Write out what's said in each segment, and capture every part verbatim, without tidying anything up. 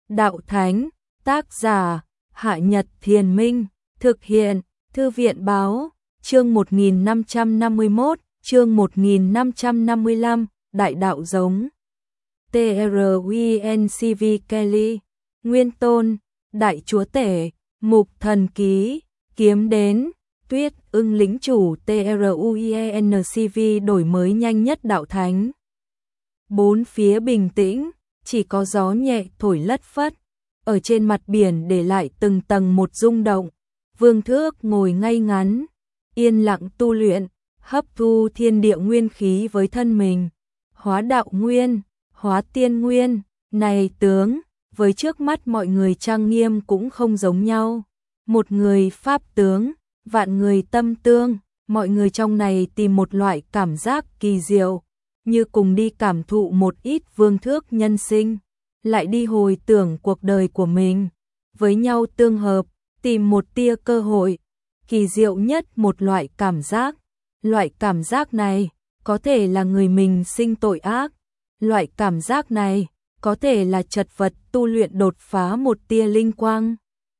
Đạo Thánh, tác giả, Hạ Nhật Thiền Minh, thực hiện, Thư viện Báo, chương một nghìn năm trăm năm mươi mốt, chương một nghìn năm trăm năm mươi lăm, Đại đạo giống. tê rờ u en xê vê Kelly, Nguyên Tôn, Đại Chúa Tể, Mục Thần Ký, Kiếm Đến, Tuyết Ưng Lĩnh Chủ tê rờ u en xê vê đổi mới nhanh nhất Đạo Thánh. Bốn phía bình tĩnh, chỉ có gió nhẹ thổi lất phất, ở trên mặt biển để lại từng tầng một rung động. Vương Thước ngồi ngay ngắn, yên lặng tu luyện, hấp thu thiên địa nguyên khí với thân mình, hóa đạo nguyên, hóa tiên nguyên, này tướng, với trước mắt mọi người trang nghiêm cũng không giống nhau. Một người pháp tướng, vạn người tâm tương, mọi người trong này tìm một loại cảm giác kỳ diệu, như cùng đi cảm thụ một ít Vương Thước nhân sinh, lại đi hồi tưởng cuộc đời của mình, với nhau tương hợp, tìm một tia cơ hội. Kỳ diệu nhất một loại cảm giác, loại cảm giác này có thể là người mình sinh tội ác, loại cảm giác này có thể là chật vật tu luyện đột phá một tia linh quang.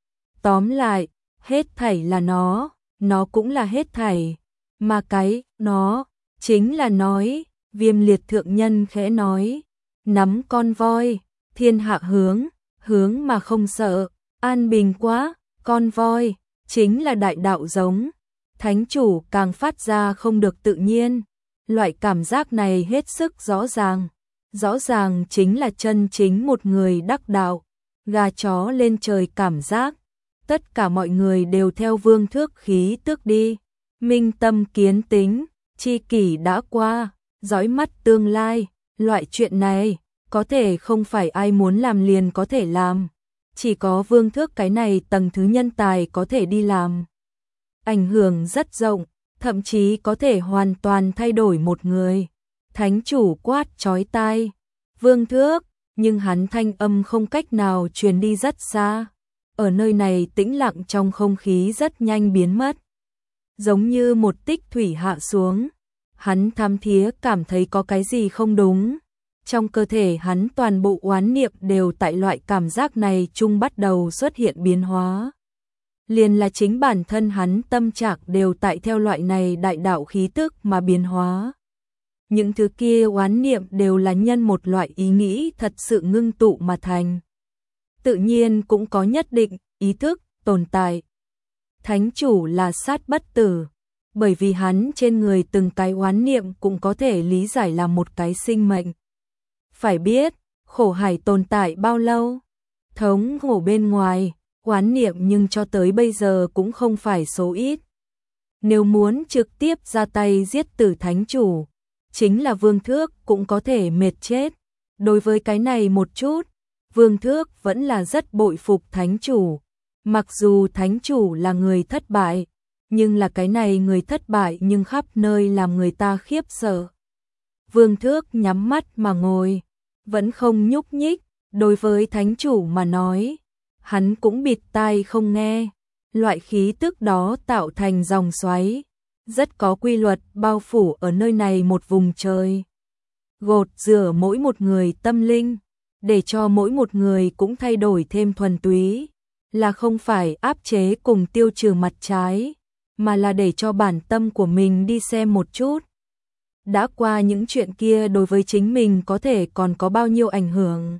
Tóm lại, hết thảy là nó, nó cũng là hết thảy, mà cái nó chính là nói. Viêm Liệt thượng nhân khẽ nói, nắm con voi, thiên hạ hướng, hướng mà không sợ, an bình quá, con voi chính là đại đạo giống. Thánh chủ càng phát ra không được tự nhiên, loại cảm giác này hết sức rõ ràng, rõ ràng chính là chân chính một người đắc đạo, gà chó lên trời cảm giác. Tất cả mọi người đều theo Vương Thước khí tước đi, minh tâm kiến tính, chi kỷ đã qua, dõi mắt tương lai, loại chuyện này có thể không phải ai muốn làm liền có thể làm, chỉ có Vương Thước cái này tầng thứ nhân tài có thể đi làm. Ảnh hưởng rất rộng, thậm chí có thể hoàn toàn thay đổi một người. Thánh chủ quát chói tai, Vương Thước, nhưng hắn thanh âm không cách nào truyền đi rất xa. Ở nơi này tĩnh lặng trong không khí rất nhanh biến mất, giống như một tích thủy hạ xuống. Hắn thám thía cảm thấy có cái gì không đúng. Trong cơ thể hắn toàn bộ oán niệm đều tại loại cảm giác này chung bắt đầu xuất hiện biến hóa. Liền là chính bản thân hắn tâm trạng đều tại theo loại này đại đạo khí tức mà biến hóa. Những thứ kia oán niệm đều là nhân một loại ý nghĩ thật sự ngưng tụ mà thành. Tự nhiên cũng có nhất định ý thức tồn tại. Thánh chủ là sát bất tử, bởi vì hắn trên người từng cái oán niệm cũng có thể lý giải là một cái sinh mệnh. Phải biết, khổ hải tồn tại bao lâu? Thống khổ bên ngoài, oán niệm nhưng cho tới bây giờ cũng không phải số ít. Nếu muốn trực tiếp ra tay giết tử thánh chủ, chính là Vương Thước cũng có thể mệt chết. Đối với cái này một chút, Vương Thước vẫn là rất bội phục thánh chủ. Mặc dù thánh chủ là người thất bại, nhưng là cái này người thất bại nhưng khắp nơi làm người ta khiếp sợ. Vương Thước nhắm mắt mà ngồi, vẫn không nhúc nhích. Đối với thánh chủ mà nói, hắn cũng bịt tai không nghe. Loại khí tức đó tạo thành dòng xoáy, rất có quy luật bao phủ ở nơi này một vùng trời. Gột rửa mỗi một người tâm linh, để cho mỗi một người cũng thay đổi thêm thuần túy, là không phải áp chế cùng tiêu trừ mặt trái, mà là để cho bản tâm của mình đi xem một chút. Đã qua những chuyện kia đối với chính mình có thể còn có bao nhiêu ảnh hưởng.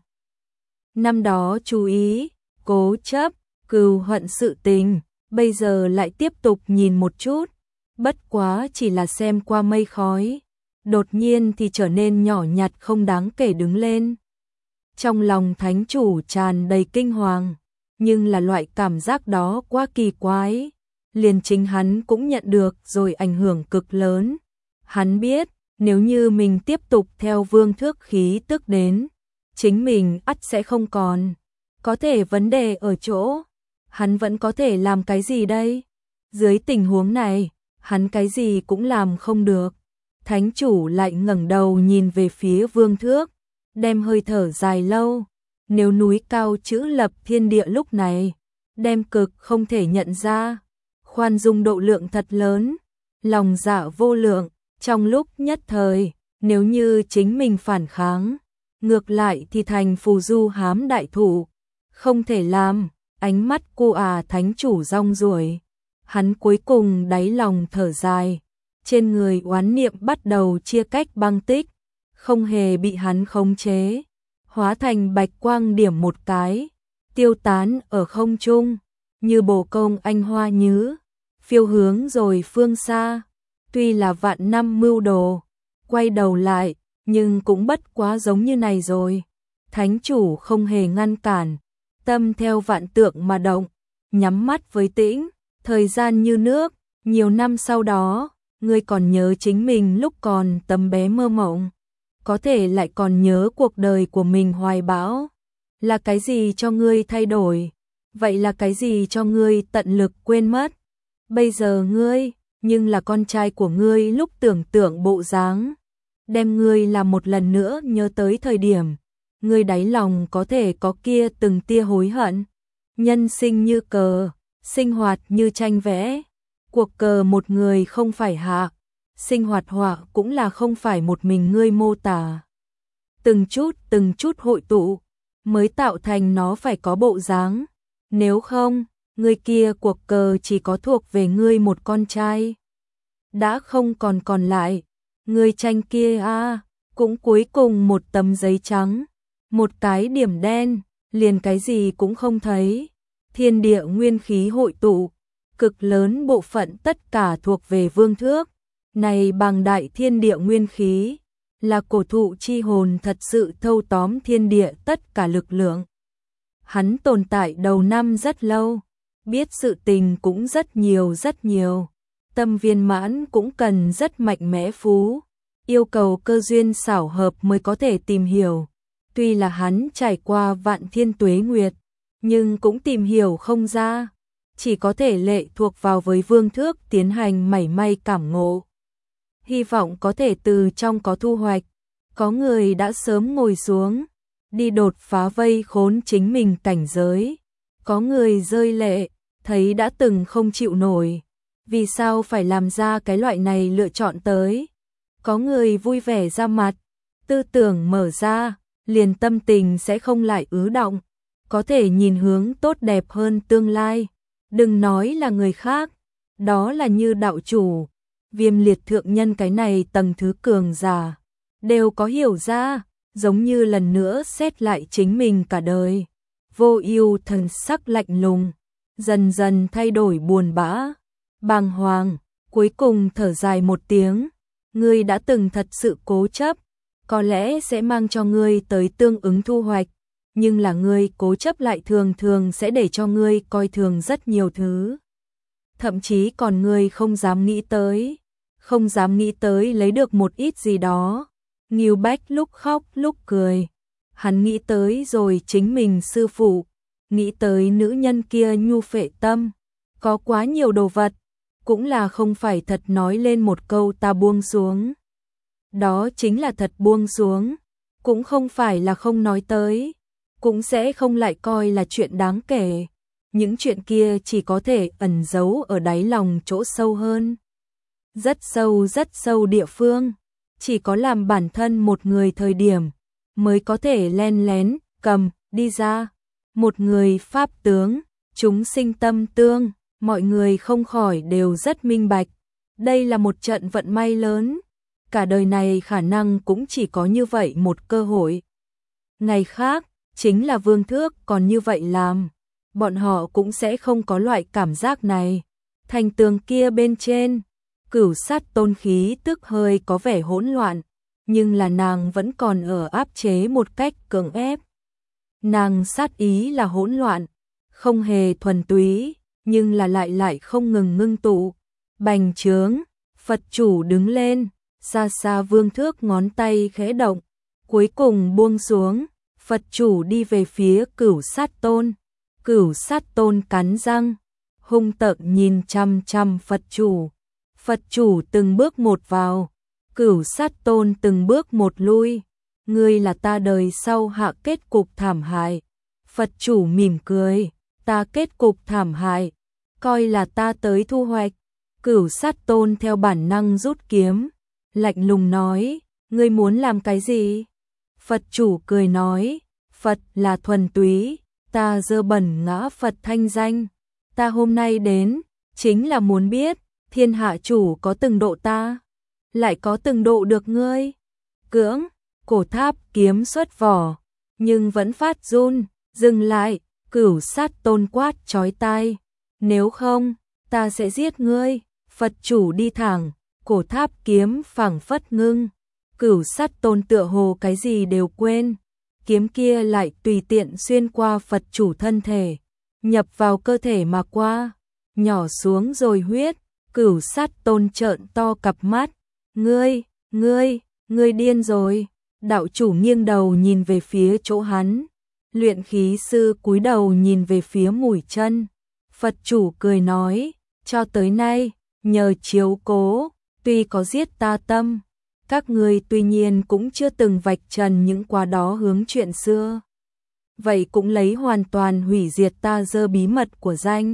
Năm đó chú ý, cố chấp, cừu hận sự tình, bây giờ lại tiếp tục nhìn một chút, bất quá chỉ là xem qua mây khói, đột nhiên thì trở nên nhỏ nhặt không đáng kể đứng lên. Trong lòng thánh chủ tràn đầy kinh hoàng, nhưng là loại cảm giác đó quá kỳ quái, liền chính hắn cũng nhận được rồi ảnh hưởng cực lớn. Hắn biết, nếu như mình tiếp tục theo Vương Thước khí tức đến, chính mình ắt sẽ không còn. Có thể vấn đề ở chỗ, hắn vẫn có thể làm cái gì đây? Dưới tình huống này, hắn cái gì cũng làm không được. Thánh chủ lại ngẩng đầu nhìn về phía Vương Thước, đem hơi thở dài lâu. Nếu núi cao chữ lập thiên địa lúc này, đem cực không thể nhận ra. Khoan dung độ lượng thật lớn, lòng dạ vô lượng, trong lúc nhất thời, nếu như chính mình phản kháng, ngược lại thì thành phù du hám đại thủ. Không thể làm, ánh mắt cô à thánh chủ rong ruổi. Hắn cuối cùng đáy lòng thở dài, trên người oán niệm bắt đầu chia cách băng tích, không hề bị hắn khống chế, hóa thành bạch quang điểm một cái, tiêu tán ở không trung, như bồ công anh hoa nhứ, phiêu hướng rồi phương xa. Tuy là vạn năm mưu đồ, quay đầu lại, nhưng cũng bất quá giống như này rồi. Thánh chủ không hề ngăn cản, tâm theo vạn tượng mà động, nhắm mắt với tĩnh, thời gian như nước. Nhiều năm sau đó, ngươi còn nhớ chính mình lúc còn tấm bé mơ mộng, có thể lại còn nhớ cuộc đời của mình hoài bão. Là cái gì cho ngươi thay đổi? Vậy là cái gì cho ngươi tận lực quên mất? Bây giờ ngươi, nhưng là con trai của ngươi lúc tưởng tượng bộ dáng, đem ngươi làm một lần nữa nhớ tới thời điểm, ngươi đáy lòng có thể có kia từng tia hối hận. Nhân sinh như cờ, sinh hoạt như tranh vẽ, cuộc cờ một người không phải hạ, sinh hoạt họa cũng là không phải một mình ngươi mô tả. Từng chút từng chút hội tụ, mới tạo thành nó phải có bộ dáng, nếu không, ngươi kia cuộc cờ chỉ có thuộc về ngươi một con trai. Đã không còn còn lại, ngươi tranh kia a à, cũng cuối cùng một tấm giấy trắng, một cái điểm đen, liền cái gì cũng không thấy. Thiên địa nguyên khí hội tụ, cực lớn bộ phận tất cả thuộc về Vương Thước. Này bằng đại thiên địa nguyên khí, là cổ thụ chi hồn thật sự thâu tóm thiên địa tất cả lực lượng. Hắn tồn tại đầu năm rất lâu, biết sự tình cũng rất nhiều rất nhiều. Tâm viên mãn cũng cần rất mạnh mẽ phú, yêu cầu cơ duyên xảo hợp mới có thể tìm hiểu. Tuy là hắn trải qua vạn thiên tuế nguyệt, nhưng cũng tìm hiểu không ra, chỉ có thể lệ thuộc vào với Vương Thước tiến hành mảy may cảm ngộ. Hy vọng có thể từ trong có thu hoạch, có người đã sớm ngồi xuống, đi đột phá vây khốn chính mình cảnh giới. Có người rơi lệ, thấy đã từng không chịu nổi, vì sao phải làm ra cái loại này lựa chọn tới. Có người vui vẻ ra mặt, tư tưởng mở ra, liền tâm tình sẽ không lại ứ động, có thể nhìn hướng tốt đẹp hơn tương lai. Đừng nói là người khác, đó là như đạo chủ, Viêm Liệt thượng nhân cái này tầng thứ cường giả, đều có hiểu ra, giống như lần nữa xét lại chính mình cả đời. Vô ưu thần sắc lạnh lùng, dần dần thay đổi buồn bã, bàng hoàng, cuối cùng thở dài một tiếng. Ngươi đã từng thật sự cố chấp, có lẽ sẽ mang cho ngươi tới tương ứng thu hoạch, nhưng là ngươi cố chấp lại thường thường sẽ để cho ngươi coi thường rất nhiều thứ. Thậm chí còn ngươi không dám nghĩ tới, không dám nghĩ tới lấy được một ít gì đó. Ngưu Bách lúc khóc lúc cười, hắn nghĩ tới rồi chính mình sư phụ, nghĩ tới nữ nhân kia nhu phệ tâm, có quá nhiều đồ vật, cũng là không phải thật nói lên một câu ta buông xuống. Đó chính là thật buông xuống, cũng không phải là không nói tới, cũng sẽ không lại coi là chuyện đáng kể. Những chuyện kia chỉ có thể ẩn giấu ở đáy lòng chỗ sâu hơn. Rất sâu rất sâu địa phương, chỉ có làm bản thân một người thời điểm, mới có thể len lén, cầm, đi ra. Một người pháp tướng, chúng sinh tâm tương, mọi người không khỏi đều rất minh bạch. Đây là một trận vận may lớn, cả đời này khả năng cũng chỉ có như vậy một cơ hội. Ngày khác, chính là Vương Thước còn như vậy làm, bọn họ cũng sẽ không có loại cảm giác này. Thành tường kia bên trên, Cửu Sát Tôn khí tức hơi có vẻ hỗn loạn, nhưng là nàng vẫn còn ở áp chế một cách cưỡng ép. Nàng sát ý là hỗn loạn, không hề thuần túy, nhưng là lại lại không ngừng ngưng tụ, bành trướng. Phật chủ đứng lên, xa xa Vương Thước ngón tay khẽ động, cuối cùng buông xuống. Phật chủ đi về phía Cửu Sát Tôn, Cửu Sát Tôn cắn răng, hung tợn nhìn chăm chăm Phật chủ. Phật chủ từng bước một vào, Cửu Sát Tôn từng bước một lui. Ngươi là ta đời sau hạ kết cục thảm hại. Phật chủ mỉm cười, ta kết cục thảm hại, coi là ta tới thu hoạch. Cửu Sát Tôn theo bản năng rút kiếm, lạnh lùng nói, ngươi muốn làm cái gì? Phật chủ cười nói, Phật là thuần túy, ta dơ bẩn ngã Phật thanh danh. Ta hôm nay đến, chính là muốn biết, thiên hạ chủ có từng độ ta, lại có từng độ được ngươi. Cưỡng, cổ tháp kiếm xuất vỏ, nhưng vẫn phát run, dừng lại, Cửu Sát Tôn quát chói tai. Nếu không, ta sẽ giết ngươi. Phật chủ đi thẳng, cổ tháp kiếm phảng phất ngưng. Cửu Sát Tôn tựa hồ cái gì đều quên. Kiếm kia lại tùy tiện xuyên qua Phật chủ thân thể, nhập vào cơ thể mà qua, nhỏ xuống rồi huyết. Cửu Sát Tôn trợn to cặp mắt. Ngươi, ngươi, ngươi điên rồi. Đạo chủ nghiêng đầu nhìn về phía chỗ hắn. Luyện khí sư cúi đầu nhìn về phía mũi chân. Phật chủ cười nói, cho tới nay, nhờ chiếu cố, tuy có giết ta tâm, các ngươi tuy nhiên cũng chưa từng vạch trần những quá đó hướng chuyện xưa. Vậy cũng lấy hoàn toàn hủy diệt ta dơ bí mật của danh.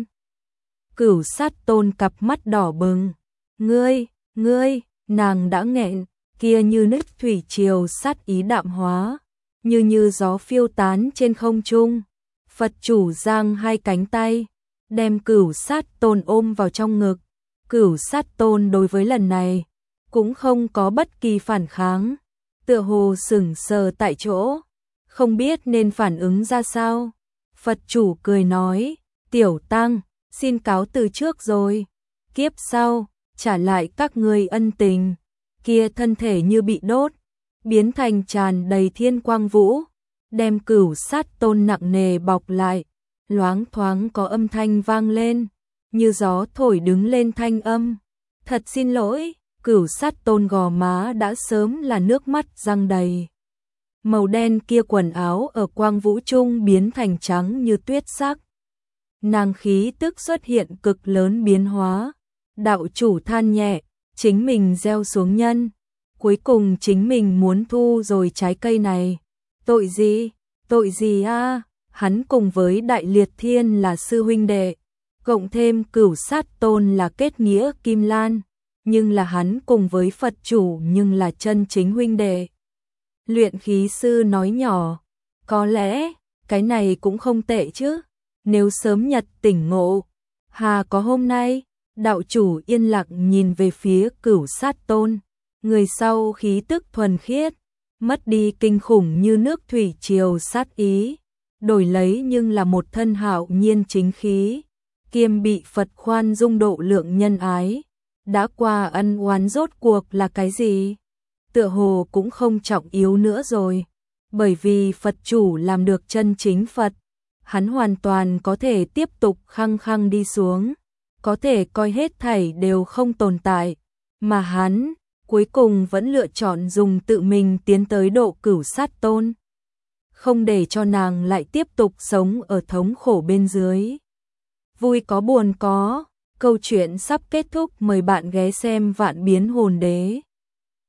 Cửu Sát Tôn cặp mắt đỏ bừng. Ngươi, ngươi, nàng đã nghẹn, kia như nứt thủy triều sát ý đạm hóa, như như gió phiêu tán trên không trung. Phật chủ giang hai cánh tay, đem Cửu Sát Tôn ôm vào trong ngực. Cửu Sát Tôn đối với lần này cũng không có bất kỳ phản kháng, tựa hồ sững sờ tại chỗ, không biết nên phản ứng ra sao. Phật chủ cười nói, tiểu tăng, xin cáo từ trước rồi, kiếp sau trả lại các ngươi ân tình. Kia thân thể như bị đốt, biến thành tràn đầy thiên quang vũ, đem Cửu Sát Tôn nặng nề bọc lại. Loáng thoáng có âm thanh vang lên, như gió thổi đứng lên thanh âm. Thật xin lỗi. Cửu Sát Tôn gò má đã sớm là nước mắt răng đầy. Màu đen kia quần áo ở quang vũ trung biến thành trắng như tuyết sắc. Nàng khí tức xuất hiện cực lớn biến hóa. Đạo chủ than nhẹ, chính mình gieo xuống nhân, cuối cùng chính mình muốn thu rồi trái cây này. Tội gì? Tội gì a? À? Hắn cùng với Đại Liệt Thiên là sư huynh đệ, cộng thêm Cửu Sát Tôn là kết nghĩa kim lan, nhưng là hắn cùng với Phật chủ nhưng là chân chính huynh đệ. Luyện khí sư nói nhỏ, có lẽ cái này cũng không tệ chứ, nếu sớm nhật tỉnh ngộ, hà có hôm nay. Đạo chủ yên lặng nhìn về phía Cửu Sát Tôn, người sau khí tức thuần khiết, mất đi kinh khủng như nước thủy triều sát ý, đổi lấy nhưng là một thân hạo nhiên chính khí, kiêm bị Phật khoan dung độ lượng nhân ái. Đã qua ân oán rốt cuộc là cái gì? Tựa hồ cũng không trọng yếu nữa rồi, bởi vì Phật chủ làm được chân chính Phật, hắn hoàn toàn có thể tiếp tục khăng khăng đi xuống, có thể coi hết thảy đều không tồn tại, mà hắn cuối cùng vẫn lựa chọn dùng tự mình tiến tới độ Cửu Sát Tôn, không để cho nàng lại tiếp tục sống ở thống khổ bên dưới. Vui có buồn có, câu chuyện sắp kết thúc, mời bạn ghé xem Vạn Biến Hồn Đế.